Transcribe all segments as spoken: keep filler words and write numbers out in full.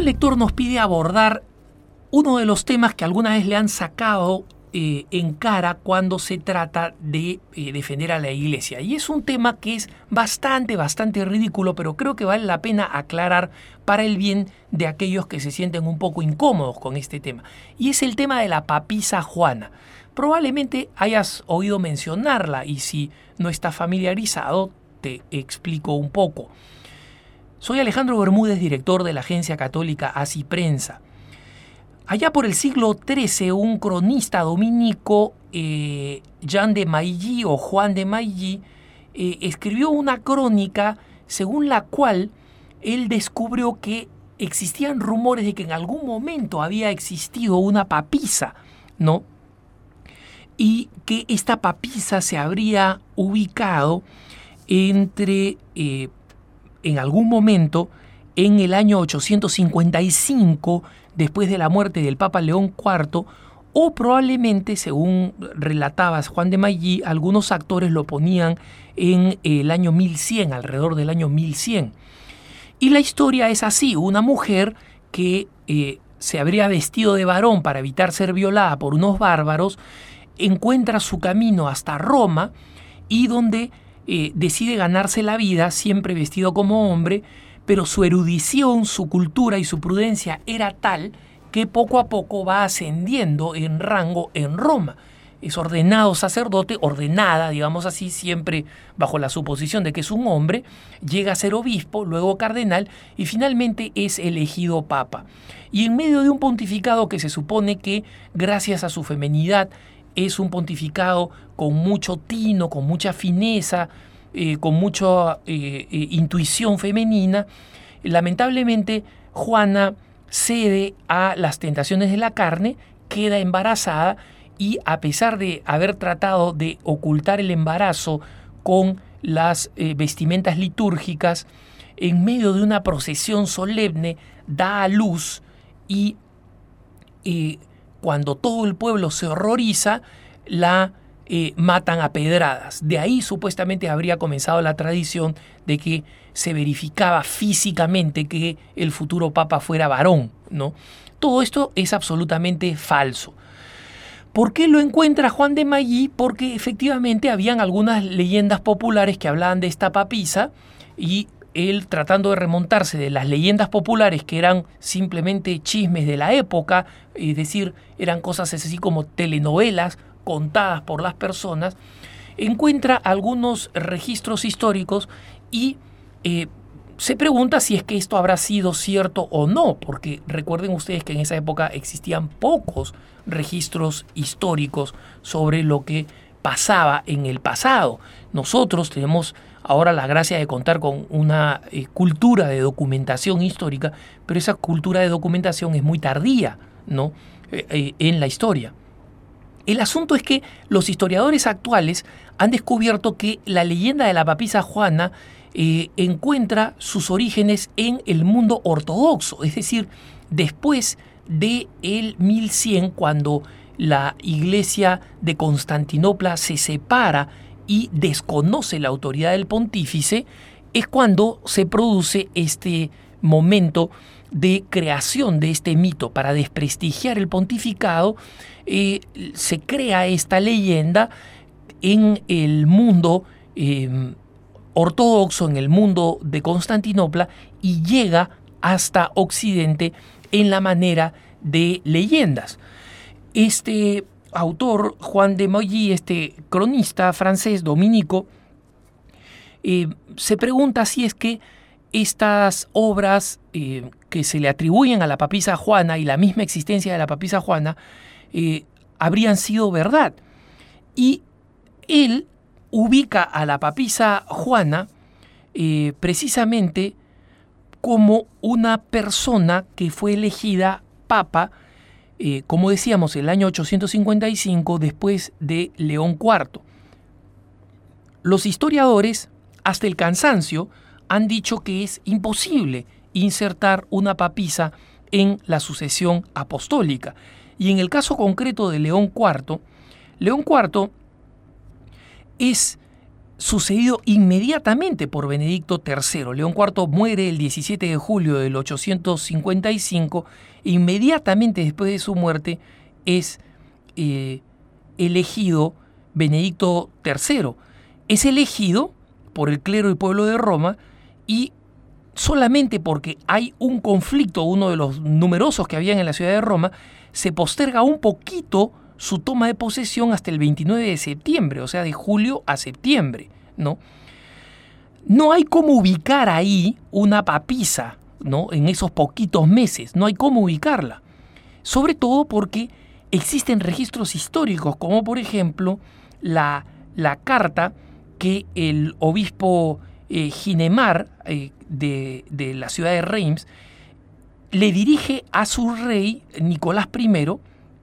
un lector nos pide abordar uno de los temas que alguna vez le han sacado eh, en cara cuando se trata de eh, defender a la Iglesia. Y es un tema que es bastante, bastante ridículo, pero creo que vale la pena aclarar para el bien de aquellos que se sienten un poco incómodos con este tema. Y es el tema de la papisa Juana. Probablemente hayas oído mencionarla y si no estás familiarizado, te explico un poco. Soy Alejandro Bermúdez, director de la agencia católica Así Prensa. Allá por el siglo trece, un cronista dominico, eh, Jean de Mailly o Juan de Mailly, eh, escribió una crónica según la cual él descubrió que existían rumores de que en algún momento había existido una papisa, ¿no? Y que esta papisa se habría ubicado entre, eh, en algún momento, en el año ochocientos cincuenta y cinco, después de la muerte del Papa León cuarto, o probablemente, según relataba Juan de Mailly, algunos actores lo ponían en el año mil cien, alrededor del año mil cien. Y la historia es así: una mujer que eh, se habría vestido de varón para evitar ser violada por unos bárbaros, encuentra su camino hasta Roma y donde eh, decide ganarse la vida, siempre vestido como hombre, pero su erudición, su cultura y su prudencia era tal que poco a poco va ascendiendo en rango en Roma. Es ordenado sacerdote, ordenada, digamos así, siempre bajo la suposición de que es un hombre, llega a ser obispo, luego cardenal y finalmente es elegido papa. Y en medio de un pontificado que se supone que, gracias a su feminidad, es un pontificado con mucho tino, con mucha fineza, Eh, con mucha eh, eh, intuición femenina, lamentablemente Juana cede a las tentaciones de la carne, queda embarazada y, a pesar de haber tratado de ocultar el embarazo con las eh, vestimentas litúrgicas, en medio de una procesión solemne da a luz y eh, cuando todo el pueblo se horroriza, la Eh, matan a pedradas. De ahí supuestamente habría comenzado la tradición de que se verificaba físicamente que el futuro papa fuera varón, ¿no? Todo esto es absolutamente falso. ¿Por qué lo encuentra Juan de Mailly? Porque efectivamente habían algunas leyendas populares que hablaban de esta papisa y él, tratando de remontarse de las leyendas populares que eran simplemente chismes de la época, es decir, eran cosas así como telenovelas contadas por las personas, encuentra algunos registros históricos y eh, se pregunta si es que esto habrá sido cierto o no, porque recuerden ustedes que en esa época existían pocos registros históricos sobre lo que pasaba en el pasado. Nosotros tenemos ahora la gracia de contar con una eh, cultura de documentación histórica, pero esa cultura de documentación es muy tardía, ¿no? eh, eh, en la historia. El asunto es que los historiadores actuales han descubierto que la leyenda de la papisa Juana eh, encuentra sus orígenes en el mundo ortodoxo, es decir, después de el mil cien, cuando la iglesia de Constantinopla se separa y desconoce la autoridad del pontífice, es cuando se produce este momento de creación de este mito. Para desprestigiar el pontificado, eh, se crea esta leyenda en el mundo eh, ortodoxo, en el mundo de Constantinopla, y llega hasta Occidente en la manera de leyendas. Este autor, Juan de Mailly, este cronista francés dominico, eh, se pregunta si es que estas obras eh, que se le atribuyen a la papisa Juana y la misma existencia de la papisa Juana eh, habrían sido verdad. Y él ubica a la papisa Juana eh, precisamente como una persona que fue elegida papa, eh, como decíamos, el año ochocientos cincuenta y cinco, después de León cuarto. Los historiadores, hasta el cansancio, han dicho que es imposible insertar una papisa en la sucesión apostólica. Y en el caso concreto de León cuarto, León cuarto es sucedido inmediatamente por Benedicto tercero. León cuarto muere el diecisiete de julio del ochocientos cincuenta y cinco e inmediatamente después de su muerte es eh, elegido Benedicto tercero. Es elegido por el clero y pueblo de Roma y solamente porque hay un conflicto, uno de los numerosos que habían en la ciudad de Roma, se posterga un poquito su toma de posesión hasta el veintinueve de septiembre, o sea, de julio a septiembre, ¿no? No hay cómo ubicar ahí una papisa, ¿no? En esos poquitos meses, no hay cómo ubicarla. Sobre todo porque existen registros históricos, como por ejemplo la, la carta que el obispo eh, Ginemar eh, de, de la ciudad de Reims le dirige a su rey Nicolás primero,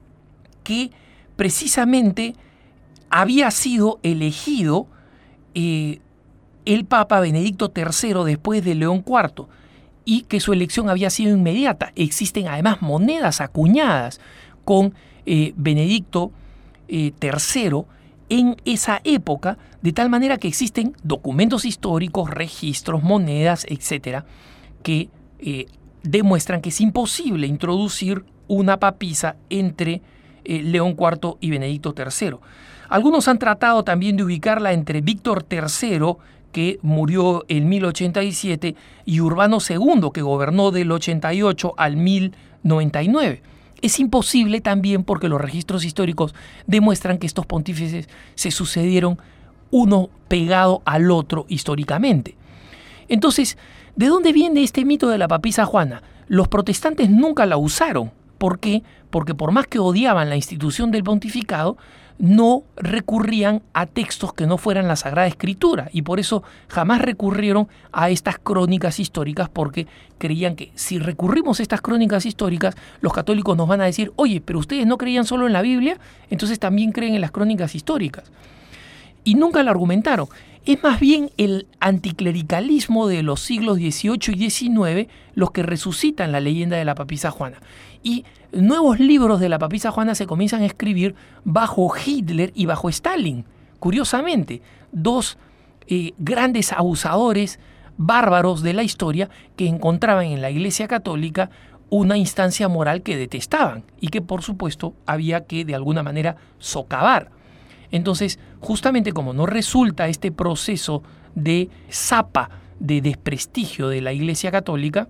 que precisamente había sido elegido eh, el Papa Benedicto tercero después de León cuarto y que su elección había sido inmediata. Existen además monedas acuñadas con eh, Benedicto eh, tercero en esa época, de tal manera que existen documentos históricos, registros, monedas, etcétera, que eh, demuestran que es imposible introducir una papisa entre Eh, León cuarto y Benedicto tercero. Algunos han tratado también de ubicarla entre Víctor tercero, que murió en mil ochenta y siete, y Urbano segundo, que gobernó del ochenta y ocho al mil noventa y nueve. Es imposible también porque los registros históricos demuestran que estos pontífices se sucedieron uno pegado al otro históricamente. Entonces, ¿de dónde viene este mito de la papisa Juana? Los protestantes nunca la usaron. ¿Por qué? Porque por más que odiaban la institución del pontificado, no recurrían a textos que no fueran la Sagrada Escritura y por eso jamás recurrieron a estas crónicas históricas, porque creían que si recurrimos a estas crónicas históricas, los católicos nos van a decir: oye, pero ustedes no creían solo en la Biblia, entonces también creen en las crónicas históricas. Y nunca lo argumentaron. Es más bien el anticlericalismo de los siglos dieciocho y diecinueve los que resucitan la leyenda de la papisa Juana. Y nuevos libros de la papisa Juana se comienzan a escribir bajo Hitler y bajo Stalin. Curiosamente, dos eh, grandes abusadores bárbaros de la historia que encontraban en la Iglesia Católica una instancia moral que detestaban y que, por supuesto, había que de alguna manera socavar. Entonces, justamente como no resulta este proceso de zapa, de desprestigio de la Iglesia Católica,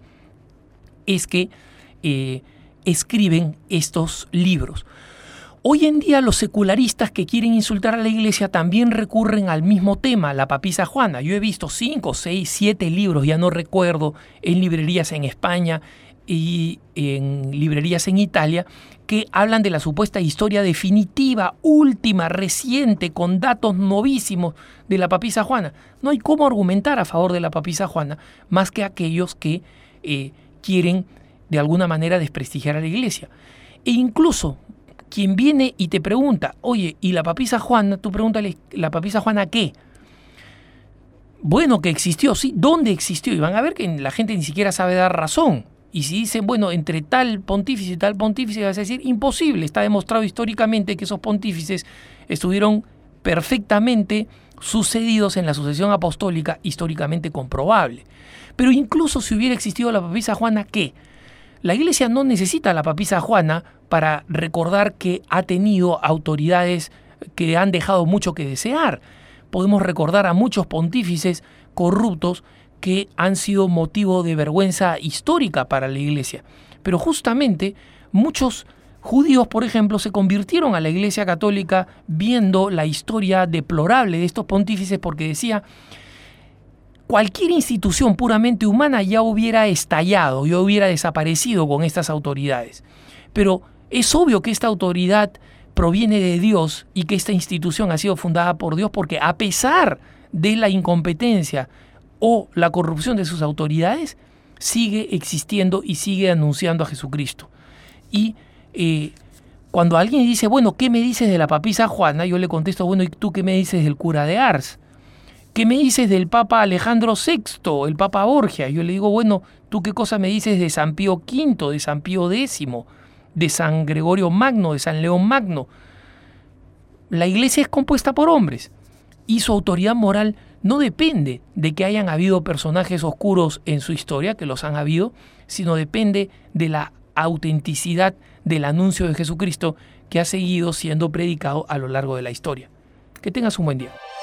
es que eh, escriben estos libros. Hoy en día los secularistas que quieren insultar a la Iglesia también recurren al mismo tema, la papisa Juana. Yo he visto cinco, seis, siete libros, ya no recuerdo, en librerías en España y en librerías en Italia, que hablan de la supuesta historia definitiva, última, reciente, con datos novísimos de la papisa Juana. No hay cómo argumentar a favor de la papisa Juana más que aquellos que eh, quieren de alguna manera desprestigiar a la Iglesia. E incluso quien viene y te pregunta: oye, ¿y la papisa Juana? Tú pregúntale: ¿la papisa Juana qué? Bueno, que existió, sí. ¿Dónde existió? Y van a ver que la gente ni siquiera sabe dar razón. Y si dicen, bueno, entre tal pontífice y tal pontífice, vas a decir, imposible. Está demostrado históricamente que esos pontífices estuvieron perfectamente sucedidos en la sucesión apostólica, históricamente comprobable. Pero incluso si hubiera existido la papisa Juana, ¿qué? La Iglesia no necesita a la papisa Juana para recordar que ha tenido autoridades que han dejado mucho que desear. Podemos recordar a muchos pontífices corruptos que han sido motivo de vergüenza histórica para la Iglesia. Pero justamente muchos judíos, por ejemplo, se convirtieron a la Iglesia Católica viendo la historia deplorable de estos pontífices, porque decía: cualquier institución puramente humana ya hubiera estallado, ya hubiera desaparecido con estas autoridades. Pero es obvio que esta autoridad proviene de Dios y que esta institución ha sido fundada por Dios, porque a pesar de la incompetencia o la corrupción de sus autoridades, sigue existiendo y sigue anunciando a Jesucristo. Y eh, cuando alguien dice, bueno, ¿qué me dices de la papisa Juana? Yo le contesto, bueno, ¿y tú qué me dices del cura de Ars? ¿Qué me dices del Papa Alejandro sexto, el Papa Borgia? Yo le digo, bueno, ¿tú qué cosa me dices de San Pío quinto, de San Pío décimo, de San Gregorio Magno, de San León Magno? La Iglesia es compuesta por hombres. y su autoridad moral no depende de que hayan habido personajes oscuros en su historia, que los han habido, sino depende de la autenticidad del anuncio de Jesucristo que ha seguido siendo predicado a lo largo de la historia. Que tengas un buen día.